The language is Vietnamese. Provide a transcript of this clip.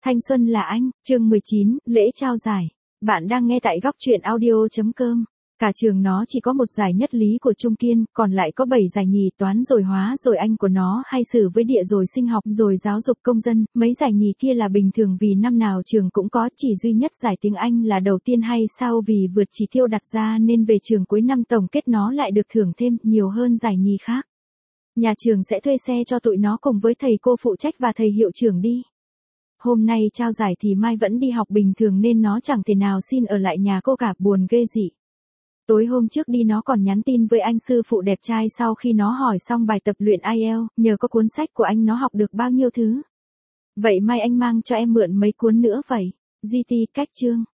Thanh xuân là anh, chương 19, lễ trao giải. Bạn đang nghe tại góc truyện audio.com. Cả trường nó chỉ có một giải nhất lý của Trung Kiên, còn lại có 7 giải nhì toán rồi hóa rồi Anh của nó hay sử với địa rồi sinh học rồi giáo dục công dân, mấy giải nhì kia là bình thường vì năm nào trường cũng có, chỉ duy nhất giải tiếng Anh là đầu tiên hay sao vì vượt chỉ tiêu đặt ra nên về trường cuối năm tổng kết nó lại được thưởng thêm nhiều hơn giải nhì khác. Nhà trường sẽ thuê xe cho tụi nó cùng với thầy cô phụ trách và thầy hiệu trưởng đi. Hôm nay trao giải thì Mai vẫn đi học bình thường nên nó chẳng thể nào xin ở lại nhà cô cả, buồn ghê dị. Tối hôm trước đi nó còn nhắn tin với anh sư phụ đẹp trai sau khi nó hỏi xong bài tập luyện IELTS, nhờ có cuốn sách của anh nó học được bao nhiêu thứ. Vậy mai anh mang cho em mượn mấy cuốn nữa vậy. GT cách chương.